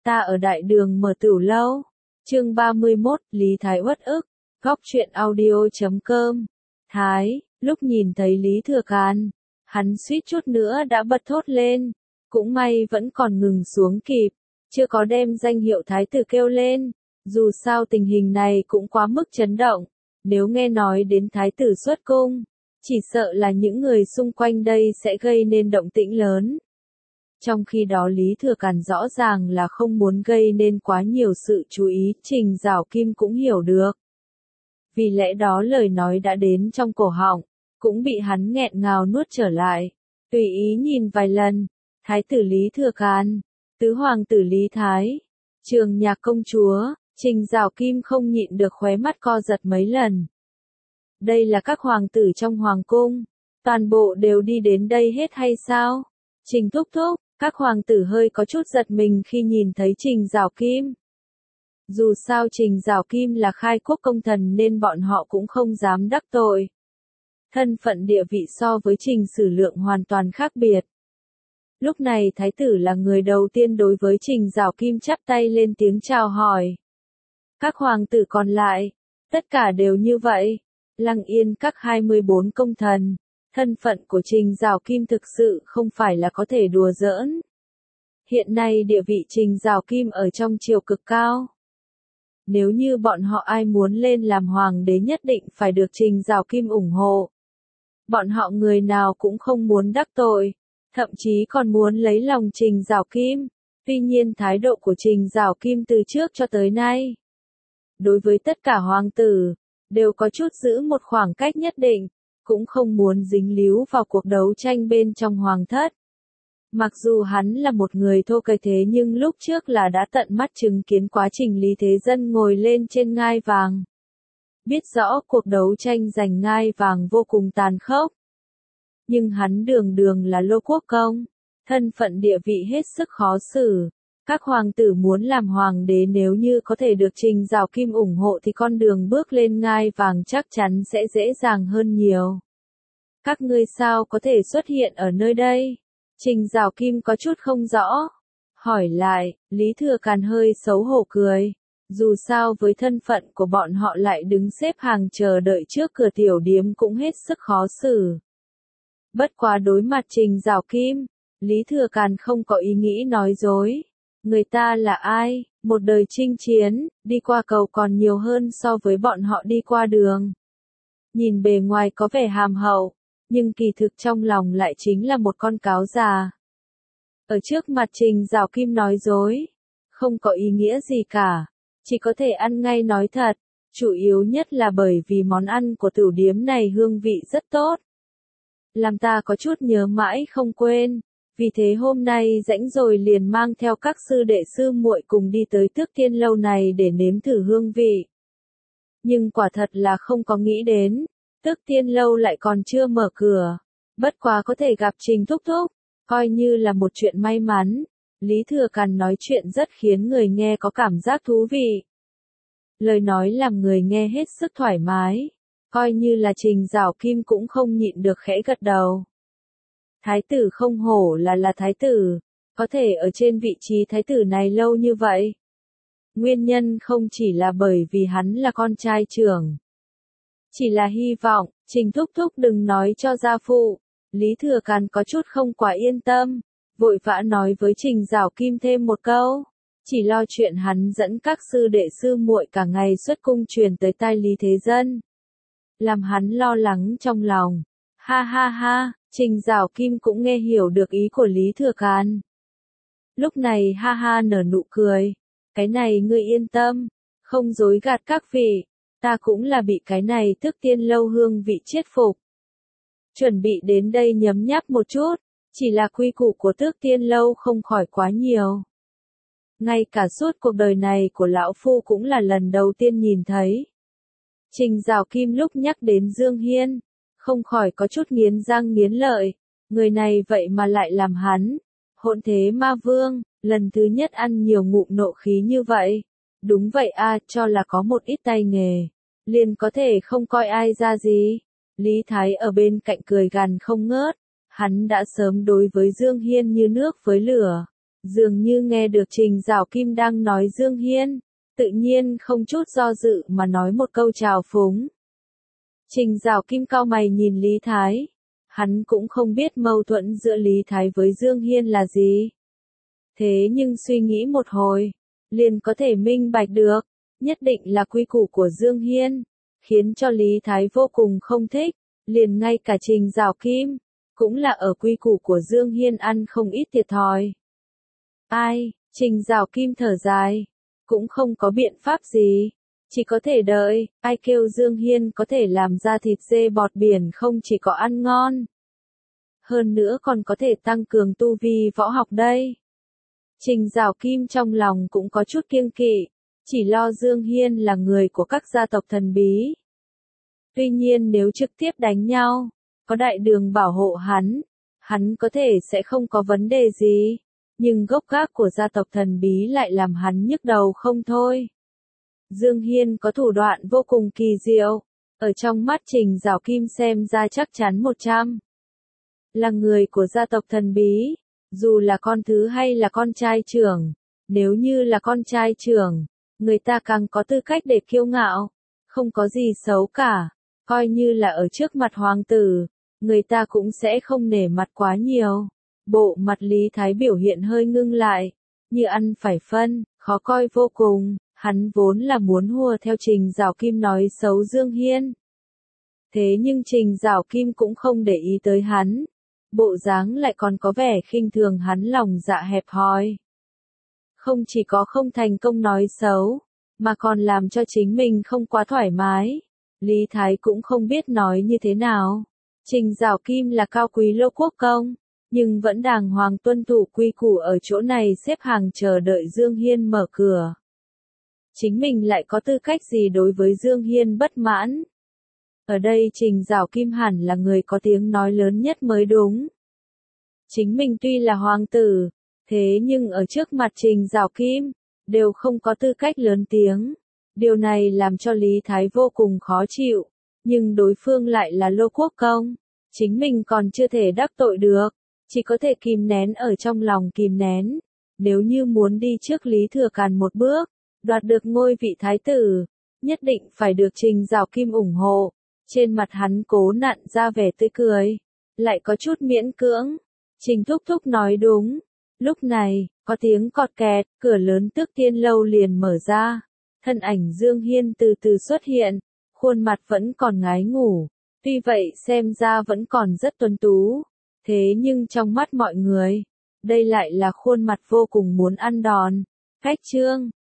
Ta ở đại đường mở tửu lâu. Chương 31, Lý Thái uất ức. Góc truyện audio.com. Thái, lúc nhìn thấy Lý Thừa Càn, hắn suýt chút nữa đã bật thốt lên. Cũng may vẫn còn ngừng xuống kịp, chưa có đem danh hiệu thái tử kêu lên. Dù sao tình hình này cũng quá mức chấn động. Nếu nghe nói đến thái tử xuất cung, chỉ sợ là những người xung quanh đây sẽ gây nên động tĩnh lớn. Trong khi đó Lý Thừa Càn rõ ràng là không muốn gây nên quá nhiều sự chú ý, Trình Giảo Kim cũng hiểu được. Vì lẽ đó lời nói đã đến trong cổ họng, cũng bị hắn nghẹn ngào nuốt trở lại. Tùy ý nhìn vài lần, thái tử Lý Thừa Càn, tứ hoàng tử Lý Thái, Trường Nhạc công chúa, Trình Giảo Kim không nhịn được khóe mắt co giật mấy lần. Đây là các hoàng tử trong hoàng cung, toàn bộ đều đi đến đây hết hay sao? Trình thúc thúc, các hoàng tử hơi có chút giật mình khi nhìn thấy Trình Giảo Kim. Dù sao Trình Giảo Kim là khai quốc công thần nên bọn họ cũng không dám đắc tội. Thân phận địa vị so với Trình Sử Lượng hoàn toàn khác biệt. Lúc này thái tử là người đầu tiên đối với Trình Giảo Kim chắp tay lên tiếng chào hỏi. Các hoàng tử còn lại, tất cả đều như vậy. Lăng Yên các 24 công thần, thân phận của Trình Giảo Kim thực sự không phải là có thể đùa giỡn. Hiện nay địa vị Trình Giảo Kim ở trong triều cực cao. Nếu như bọn họ ai muốn lên làm hoàng đế nhất định phải được Trình Giảo Kim ủng hộ. Bọn họ người nào cũng không muốn đắc tội, thậm chí còn muốn lấy lòng Trình Giảo Kim. Tuy nhiên thái độ của Trình Giảo Kim từ trước cho tới nay, đối với tất cả hoàng tử, đều có chút giữ một khoảng cách nhất định, cũng không muốn dính líu vào cuộc đấu tranh bên trong hoàng thất. Mặc dù hắn là một người thô kệch thế nhưng lúc trước là đã tận mắt chứng kiến quá trình Lý Thế Dân ngồi lên trên ngai vàng. Biết rõ cuộc đấu tranh giành ngai vàng vô cùng tàn khốc. Nhưng hắn đường đường là Lô Quốc công, thân phận địa vị hết sức khó xử. Các hoàng tử muốn làm hoàng đế nếu như có thể được Trình Giảo Kim ủng hộ thì con đường bước lên ngai vàng chắc chắn sẽ dễ dàng hơn nhiều. Các ngươi sao có thể xuất hiện ở nơi đây? Trình Giảo Kim có chút không rõ. Hỏi lại, Lý Thừa Càn hơi xấu hổ cười. Dù sao với thân phận của bọn họ lại đứng xếp hàng chờ đợi trước cửa tiểu điếm cũng hết sức khó xử. Bất quá đối mặt Trình Giảo Kim, Lý Thừa Càn không có ý nghĩ nói dối. Người ta là ai? Một đời chinh chiến, đi qua cầu còn nhiều hơn so với bọn họ đi qua đường. Nhìn bề ngoài có vẻ hàm hậu, nhưng kỳ thực trong lòng lại chính là một con cáo già. Ở trước mặt Trình Giảo Kim nói dối, không có ý nghĩa gì cả, chỉ có thể ăn ngay nói thật, chủ yếu nhất là bởi vì món ăn của tửu điếm này hương vị rất tốt. Làm ta có chút nhớ mãi không quên. Vì thế hôm nay rảnh rồi liền mang theo các sư đệ sư muội cùng đi tới Tước Thiên Lâu này để nếm thử hương vị. Nhưng quả thật là không có nghĩ đến, Tước Thiên Lâu lại còn chưa mở cửa. Bất quá có thể gặp Trình thúc thúc, coi như là một chuyện may mắn. Lý Thừa Càn nói chuyện rất khiến người nghe có cảm giác thú vị. Lời nói làm người nghe hết sức thoải mái, coi như là Trình Giảo Kim cũng không nhịn được khẽ gật đầu. Thái tử không hổ là thái tử, có thể ở trên vị trí thái tử này lâu như vậy. Nguyên nhân không chỉ là bởi vì hắn là con trai trưởng. Chỉ là hy vọng, Trình thúc thúc đừng nói cho gia phụ. Lý Thừa Càn có chút không quá yên tâm, vội vã nói với Trình Giảo Kim thêm một câu. Chỉ lo chuyện hắn dẫn các sư đệ sư muội cả ngày xuất cung truyền tới tai Lý Thế Dân. Làm hắn lo lắng trong lòng. Ha ha ha. Trình Giảo Kim cũng nghe hiểu được ý của Lý Thừa Càn. Lúc này ha ha nở nụ cười. Cái này ngươi yên tâm, không dối gạt các vị, ta cũng là bị cái này Tước Thiên Lâu hương vị chết phục. Chuẩn bị đến đây nhấm nháp một chút, chỉ là quy củ của Tước Thiên Lâu không khỏi quá nhiều. Ngay cả suốt cuộc đời này của lão phu cũng là lần đầu tiên nhìn thấy. Trình Giảo Kim lúc nhắc đến Dương Hiên, không khỏi có chút nghiến răng nghiến lợi, người này vậy mà lại làm hắn, hỗn thế ma vương, lần thứ nhất ăn nhiều ngụm nộ khí như vậy. Đúng vậy a, cho là có một ít tay nghề, liền có thể không coi ai ra gì. Lý Thái ở bên cạnh cười gằn không ngớt, hắn đã sớm đối với Dương Hiên như nước với lửa. Dường như nghe được Trình Giảo Kim đang nói Dương Hiên, tự nhiên không chút do dự mà nói một câu chào phúng. Trình Giảo Kim cau mày nhìn Lý Thái. Hắn cũng không biết mâu thuẫn giữa Lý Thái với Dương Hiên là gì. Thế nhưng suy nghĩ một hồi, liền có thể minh bạch được, nhất định là quy củ của Dương Hiên, khiến cho Lý Thái vô cùng không thích, liền ngay cả Trình Giảo Kim, cũng là ở quy củ của Dương Hiên ăn không ít thiệt thòi. Ai, Trình Giảo Kim thở dài, cũng không có biện pháp gì, chỉ có thể đợi, ai kêu Dương Hiên có thể làm ra thịt dê bọt biển không chỉ có ăn ngon, hơn nữa còn có thể tăng cường tu vi võ học đây. Trình Giảo Kim trong lòng cũng có chút kiêng kỵ, chỉ lo Dương Hiên là người của các gia tộc thần bí. Tuy nhiên nếu trực tiếp đánh nhau, có đại đường bảo hộ hắn có thể sẽ không có vấn đề gì, nhưng gốc gác của gia tộc thần bí lại làm hắn nhức đầu không thôi. Dương Hiên có thủ đoạn vô cùng kỳ diệu, ở trong mắt Trình Giảo Kim xem ra chắc chắn 100. Là người của gia tộc thần bí, dù là con thứ hay là con trai trưởng, nếu như là con trai trưởng, người ta càng có tư cách để kiêu ngạo, không có gì xấu cả, coi như là ở trước mặt hoàng tử, người ta cũng sẽ không nể mặt quá nhiều. Bộ mặt Lý Thái biểu hiện hơi ngưng lại, như ăn phải phân, khó coi vô cùng, hắn vốn là muốn hùa theo Trình Giảo Kim nói xấu Dương Hiên. Thế nhưng Trình Giảo Kim cũng không để ý tới hắn, bộ dáng lại còn có vẻ khinh thường hắn lòng dạ hẹp hòi. Không chỉ có không thành công nói xấu, mà còn làm cho chính mình không quá thoải mái. Lý Thái cũng không biết nói như thế nào. Trình Giảo Kim là cao quý lô quốc công, nhưng vẫn đàng hoàng tuân thủ quy củ ở chỗ này xếp hàng chờ đợi Dương Hiên mở cửa. Chính mình lại có tư cách gì đối với Dương Hiên bất mãn? Ở đây Trình Giảo Kim hẳn là người có tiếng nói lớn nhất mới đúng. Chính mình tuy là hoàng tử, thế nhưng ở trước mặt Trình Giảo Kim, đều không có tư cách lớn tiếng. Điều này làm cho Lý Thái vô cùng khó chịu, nhưng đối phương lại là lô quốc công. Chính mình còn chưa thể đắc tội được, chỉ có thể kìm nén ở trong lòng kìm nén. Nếu như muốn đi trước Lý Thừa Càn một bước, đoạt được ngôi vị thái tử, nhất định phải được Trình Giảo Kim ủng hộ. Trên mặt hắn cố nặn ra vẻ tươi cười, lại có chút miễn cưỡng. Trình Thúc Thúc nói đúng. Lúc này, có tiếng cọt kẹt, cửa lớn Tước Thiên Lâu liền mở ra. Thân ảnh Dương Hiên từ từ xuất hiện, khuôn mặt vẫn còn ngái ngủ, tuy vậy xem ra vẫn còn rất tuấn tú. Thế nhưng trong mắt mọi người, đây lại là khuôn mặt vô cùng muốn ăn đòn. Cách chương